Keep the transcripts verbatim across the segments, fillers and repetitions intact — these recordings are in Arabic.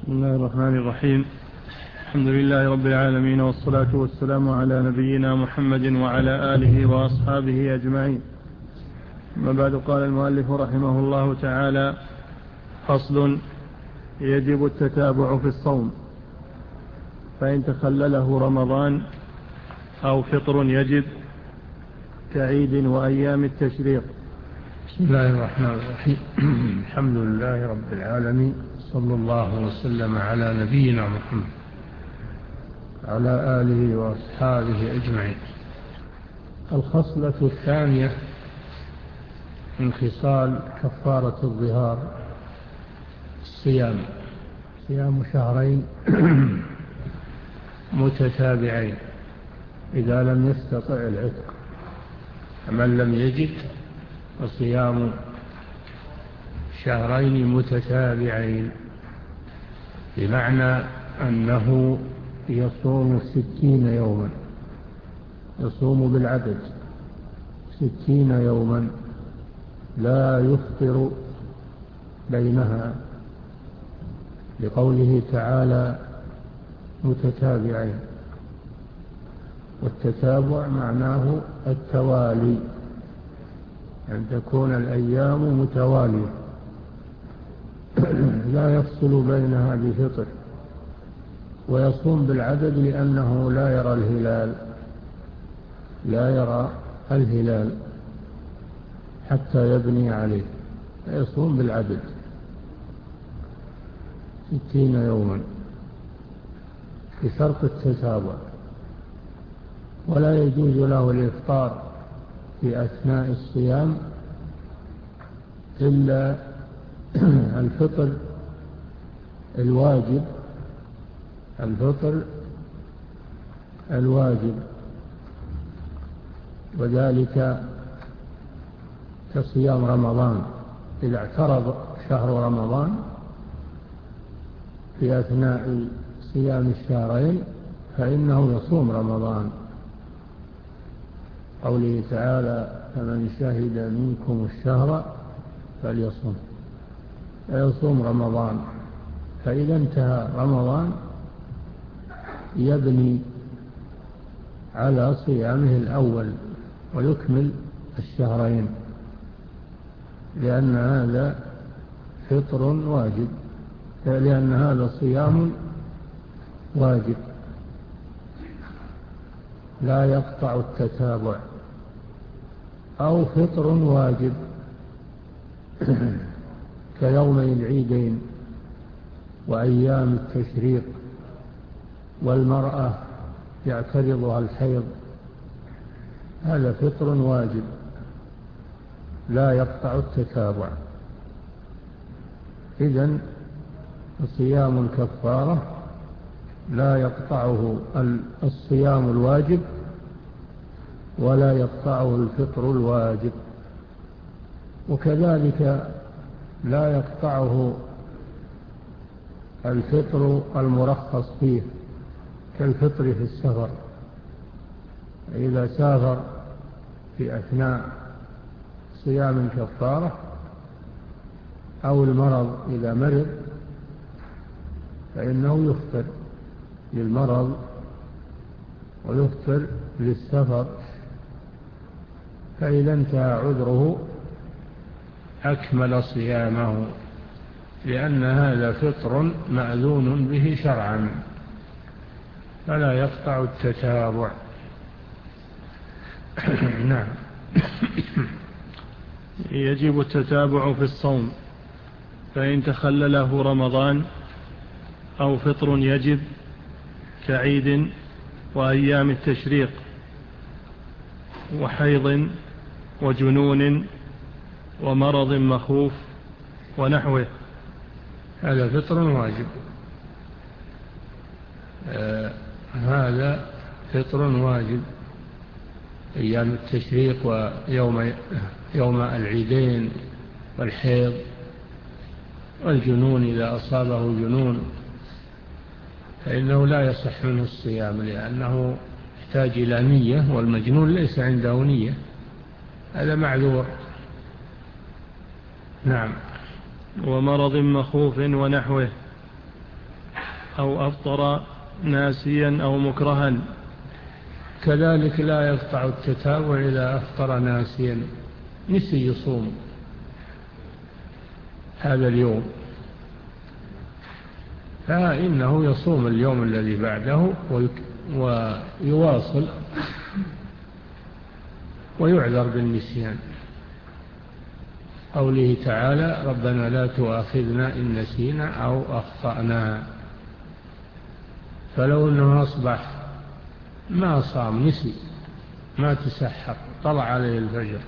بسم الله الرحمن الرحيم. الحمد لله رب العالمين، والصلاة والسلام على نبينا محمد وعلى آله وأصحابه أجمعين. أما بعد، قال المؤلف رحمه الله تعالى: فصل: يجب التتابع في الصوم، فإن تخلله رمضان أو فطر يجب كعيد وأيام التشريق. بسم الله الرحمن الرحيم. الحمد لله رب العالمين، صلى الله وسلم على نبينا محمد على آله وأصحابه أجمعين. الخصلة الثانية من خصال كفارة الظهار: الصيام، صيام شهرين متتابعين إذا لم يستطع العتق. من لم يجد فصيام شهرين متتابعين، بمعنى أنه يصوم ستين يوما، يصوم بالعدد ستين يوما لا يفطر بينها، لقوله تعالى متتابعين. والتتابع معناه التوالي، أن تكون الأيام متوالية لا يفصل بينها بفطر. ويصوم بالعدد لأنه لا يرى الهلال لا يرى الهلال حتى يبني عليه، يصوم بالعدد ستين يوما بشرط التتابع. ولا يجوز له الإفطار في أثناء الصيام إلا الفطر الواجب الفطر الواجب وذلك كصيام رمضان. إذا اعترض شهر رمضان في أثناء صيام الشهرين فإنه يصوم رمضان، قوله تعالى: فمن شهد منكم الشهر فليصم، فيصوم رمضان. فإذا انتهى رمضان يبني على صيامه الأول ويكمل الشهرين، لأن هذا فطر واجب، لأن هذا صيام واجب لا يقطع التتابع. أو فطر واجب كيومي العيدين وأيام التشريق، والمرأة يعترضها الحيض، هذا فطر واجب لا يقطع التتابع. إذن صيام الكفارة لا يقطعه الصيام الواجب ولا يقطعه الفطر الواجب، وكذلك لا يقطعه الفطر المرخص فيه كالفطر في السفر. إذا سافر في أثناء صيام الكفارة، أو المرض إذا مرض فإنه يفطر للمرض ويفطر للسفر. فإذا انتهى عذره أكمل صيامه، لأن هذا فطر مأذون به شرعا فلا يقطع التتابع. نعم. يجب التتابع في الصوم، فإن تخلله رمضان أو فطر يجب كعيد وأيام التشريق وحيض وجنون ومرض مخوف ونحوه. هذا فطر واجب، آه هذا فطر واجب. أيام التشريق ويوم يوم العيدين والحيض والجنون، إذا أصابه جنون فإنه لا يصح منه الصيام، لأنه يحتاج إلى نية، والمجنون ليس عنده نية، هذا معذور. نعم. ومرض مخوف ونحوه. أو أفطر ناسيا أو مكرها. كذلك لا يقطع التتابع إذا أفطر ناسيا، نسي يصوم هذا اليوم، فإنه يصوم اليوم الذي بعده ويواصل ويعذر بالنسيان. قوله تعالى: ربنا لا تؤاخذنا إن نسينا أو أخطأنا. فلو أنه أصبح ما صام، نسي، ما تسحر، طلع عليه الفجر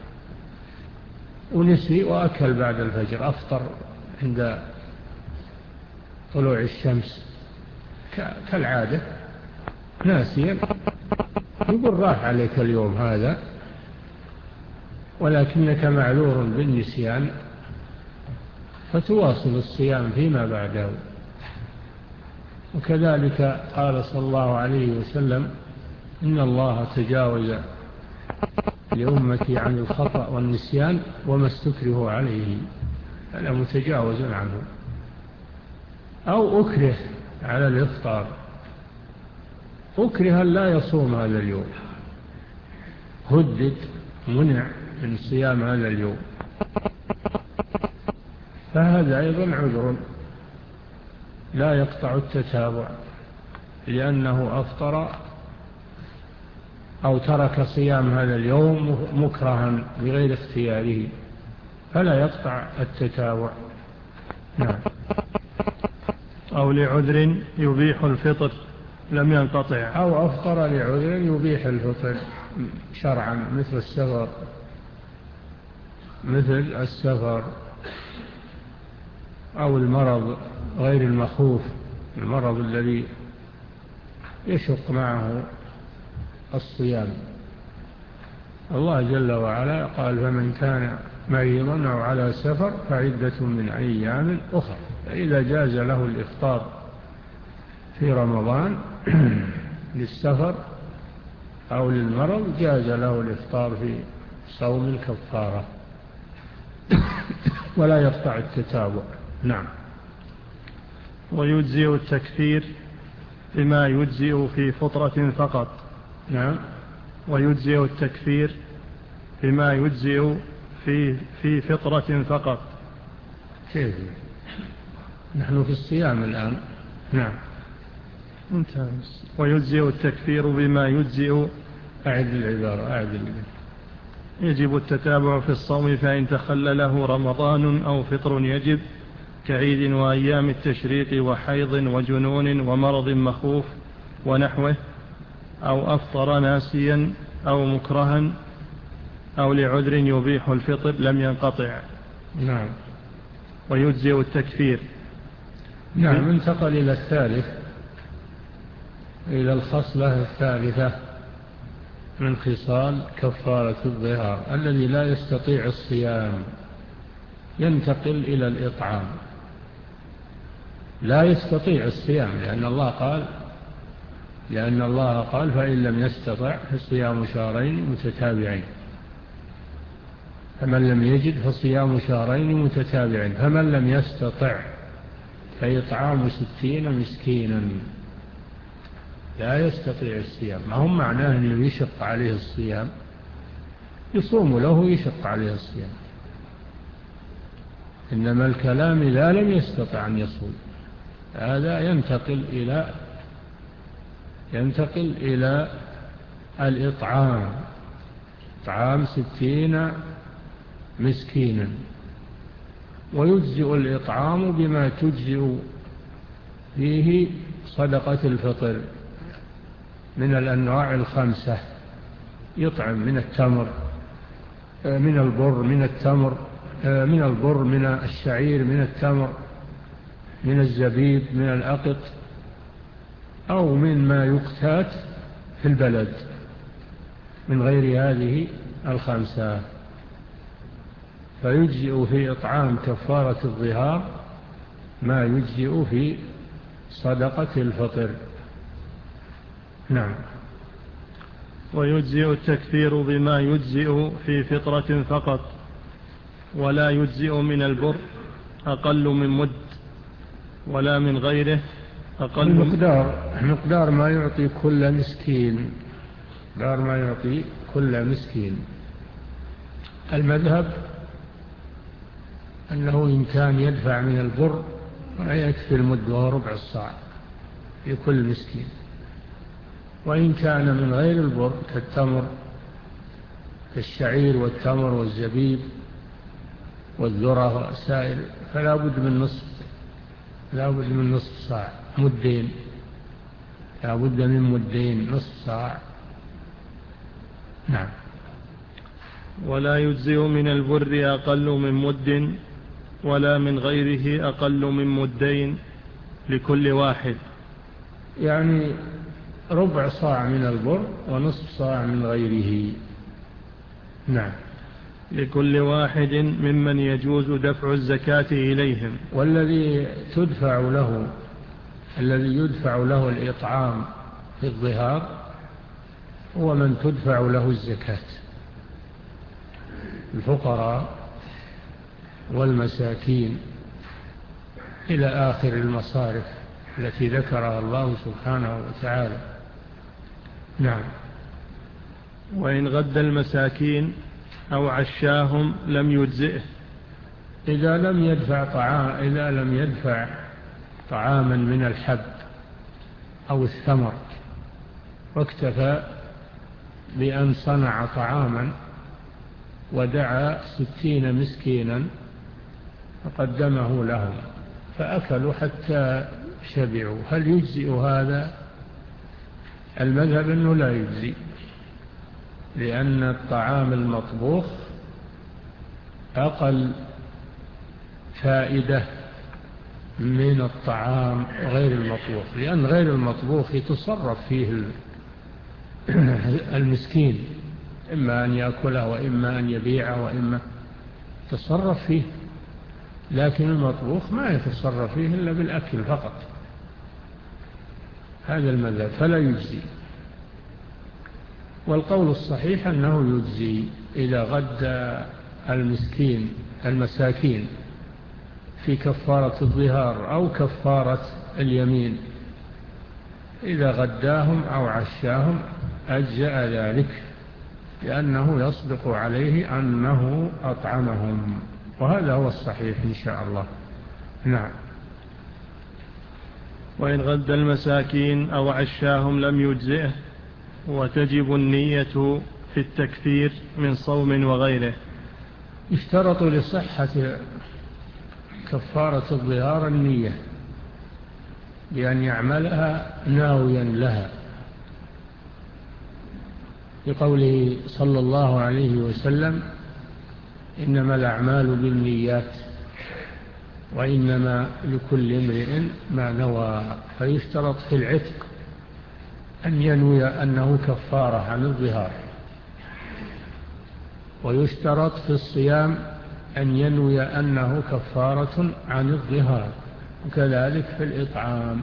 ونسي وأكل بعد الفجر، أفطر عند طلوع الشمس كالعادة ناسيا، يقول راح عليك اليوم هذا، ولكنك معذور بالنسيان، فتواصل الصيام فيما بعده. وكذلك قال صلى الله عليه وسلم: إن الله تجاوز لأمتي عن الخطأ والنسيان وما استكره عليه، أنا متجاوز عنه. أو أكره على الإفطار، أكره لا يصوم هذا اليوم، هدد، منع من صيام هذا اليوم، فهذا أيضا عذر لا يقطع التتابع، لأنه أفطر أو ترك صيام هذا اليوم مكرها بغير اختياره، فلا يقطع التتابع. نعم. أو لعذر يبيح الفطر لم ينقطع. أو أفطر لعذر يبيح الفطر شرعا، مثل السفر، مثل السفر أو المرض غير المخوف، المرض الذي يشق معه الصيام. الله جل وعلا قال: فمن كان مريضا أو على سفر فعدة من أيام أخرى. فإذا جاز له الإفطار في رمضان للسفر أو للمرض، جاز له الإفطار في صوم الكفارة، ولا يقطع التتابع. نعم. ويجزئ التكفير بما يجزئ في فطرة فقط. نعم. ويجزئ التكفير بما يجزئ في في فطرة فقط. كيف؟ نحن في الصيام الآن. نعم. ممتاز. ويجزئ التكفير بما يجزئ. أعد العبارة، أعد العبارة. يجب التتابع في الصوم فإن تخلله رمضان أو فطر يجب، كعيد وأيام التشريق وحيض وجنون ومرض مخوف ونحوه، أو أفطر ناسيا أو مكرها أو لعذر يبيح الفطر لم ينقطع. نعم. ويجزئ التكفير. نعم. انتقل إلى الثالث، إلى الخصلة الثالثة من خصال كفارة الظهار، الذي لا يستطيع الصيام ينتقل إلى الإطعام. لا يستطيع الصيام، لأن الله قال لأن الله قال فإن لم يستطع فصيام شهرين متتابعين، فمن لم يجد فصيام شهرين متتابعين، فمن لم يستطع فإطعام ستين مسكينا. لا يستطيع الصيام، ما هم معناه أنه يشق عليه الصيام، يصوم له يشق عليه الصيام، إنما الكلام إذا لم يستطع أن يصوم، هذا ينتقل إلى ينتقل إلى الإطعام، إطعام ستين مسكينا. ويجزئ الإطعام بما تجزئ فيه صدقة الفطر من الأنواع الخمسة، يطعم من التمر، من البر، من التمر، من البر، من الشعير، من التمر، من الزبيب، من الأقط، أو من ما يقتات في البلد من غير هذه الخمسة. فيجزئ في إطعام كفارة الظهار ما يجزئ في صدقة الفطر. نعم. ويجزئ التكفير بما يجزئ في فطرة فقط، ولا يجزئ من البر أقل من مد، ولا من غيره أقل مقدار مقدار ما يعطي كل مسكين، مقدار ما يعطي كل مسكين. المذهب أنه إن كان يدفع من البر ما يكفي المد وربع الصاع لكل مسكين، وإن كان من غير البر كالتمر كالشعير والتمر والزبيب والذرة والسائل فلا بد من نصف لا بد من نصف صاع، مدين، لا بد من مدين نصف صاع. نعم. ولا يجزئ من البر أقل من مد ولا من غيره أقل من مدين لكل واحد، يعني ربع صاع من البر ونصف صاع من غيره. نعم. لكل واحد ممن يجوز دفع الزكاة إليهم. والذي تدفع له الذي يدفع له الإطعام في الظهار هو من تدفع له الزكاة، الفقراء والمساكين إلى آخر المصارف التي ذكرها الله سبحانه وتعالى. نعم. وإن غد المساكين أو عشاهم لم يجزئه، إذا لم يدفع طعام إذا لم يدفع طعاما من الحب أو الثمر واكتفى بأن صنع طعاما ودعا ستين مسكينا فقدمه لهم فأكلوا حتى شبعوا، هل يجزئ هذا؟ المذهب أنه لا يجزئ، لأن الطعام المطبوخ أقل فائدة من الطعام غير المطبوخ، لأن غير المطبوخ يتصرف فيه المسكين، إما أن يأكله وإما أن يبيعه وإما يتصرف فيه، لكن المطبوخ ما يتصرف فيه إلا بالأكل فقط. هذا المذهب فلا يجزي. والقول الصحيح أنه يجزي إذا غدا المسكين المساكين في كفارة الظهار أو كفارة اليمين، إذا غداهم أو عشاهم أجزأ ذلك، لأنه يصدق عليه أنه أطعمهم، وهذا هو الصحيح إن شاء الله. نعم. وإن غد المساكين أو عشاهم لم يجزئه، وتجب النية في التكثير من صوم وغيره. اشترط لصحة كفارة الظهار النية بأن يعملها ناويا لها، لقوله صلى الله عليه وسلم إنما الأعمال بالنيات وإنما لكل امرئ ما نوى. فيشترط في العتق أن ينوي أنه كفارة عن الظهار، ويشترط في الصيام أن ينوي أنه كفارة عن الظهار، وكذلك في الإطعام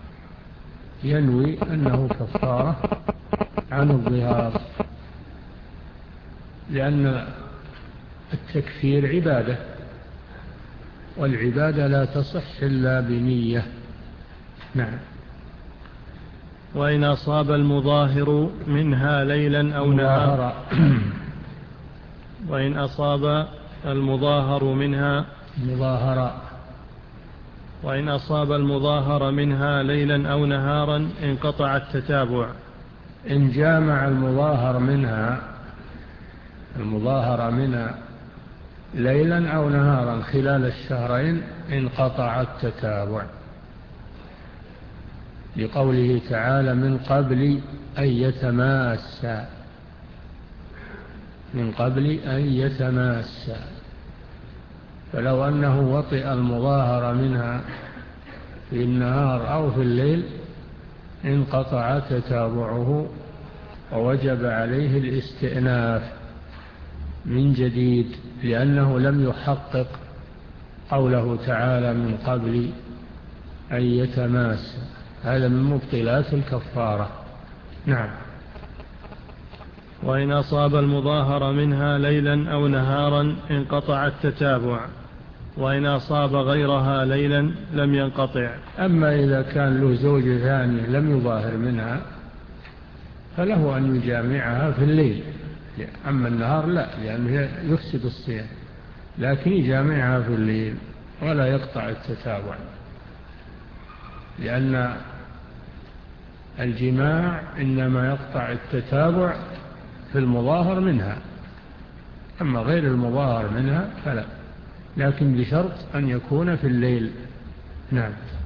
ينوي أنه كفارة عن الظهار، لأن التكفير عبادة، والعبادة لا تصح إلا بنية. نعم. وإن أصاب المظاهر منها ليلا أو نهارا وإن أصاب المظاهر منها مظاهرة وإن أصاب المظاهر منها ليلا أو نهارا انقطع التتابع. إن جامع المظاهر منها المظاهرة منها ليلا أو نهارا خلال الشهرين انقطع التتابع، لقوله تعالى من قبل أن يتماسا من قبل أن يتماسا فلو أنه وطئ المظاهر منها في النهار أو في الليل انقطع تتابعه ووجب عليه الاستئناف من جديد، لأنه لم يحقق قوله تعالى من قبل أن يتماسا، هذا من مبطلات الكفارة. نعم. وإن أصاب المظاهر منها ليلا أو نهارا انقطع التتابع. وإن أصاب غيرها ليلا لم ينقطع. أما إذا كان له زوجة ثانية لم يظاهر منها فله أن يجامعها في الليل، أما النهار لا، لأنه يفسد الصيام، لكن يجامعها في الليل ولا يقطع التتابع، لأن الجماع إنما يقطع التتابع في المظاهر منها، أما غير المظاهر منها فلا، لكن بشرط أن يكون في الليل. نعم.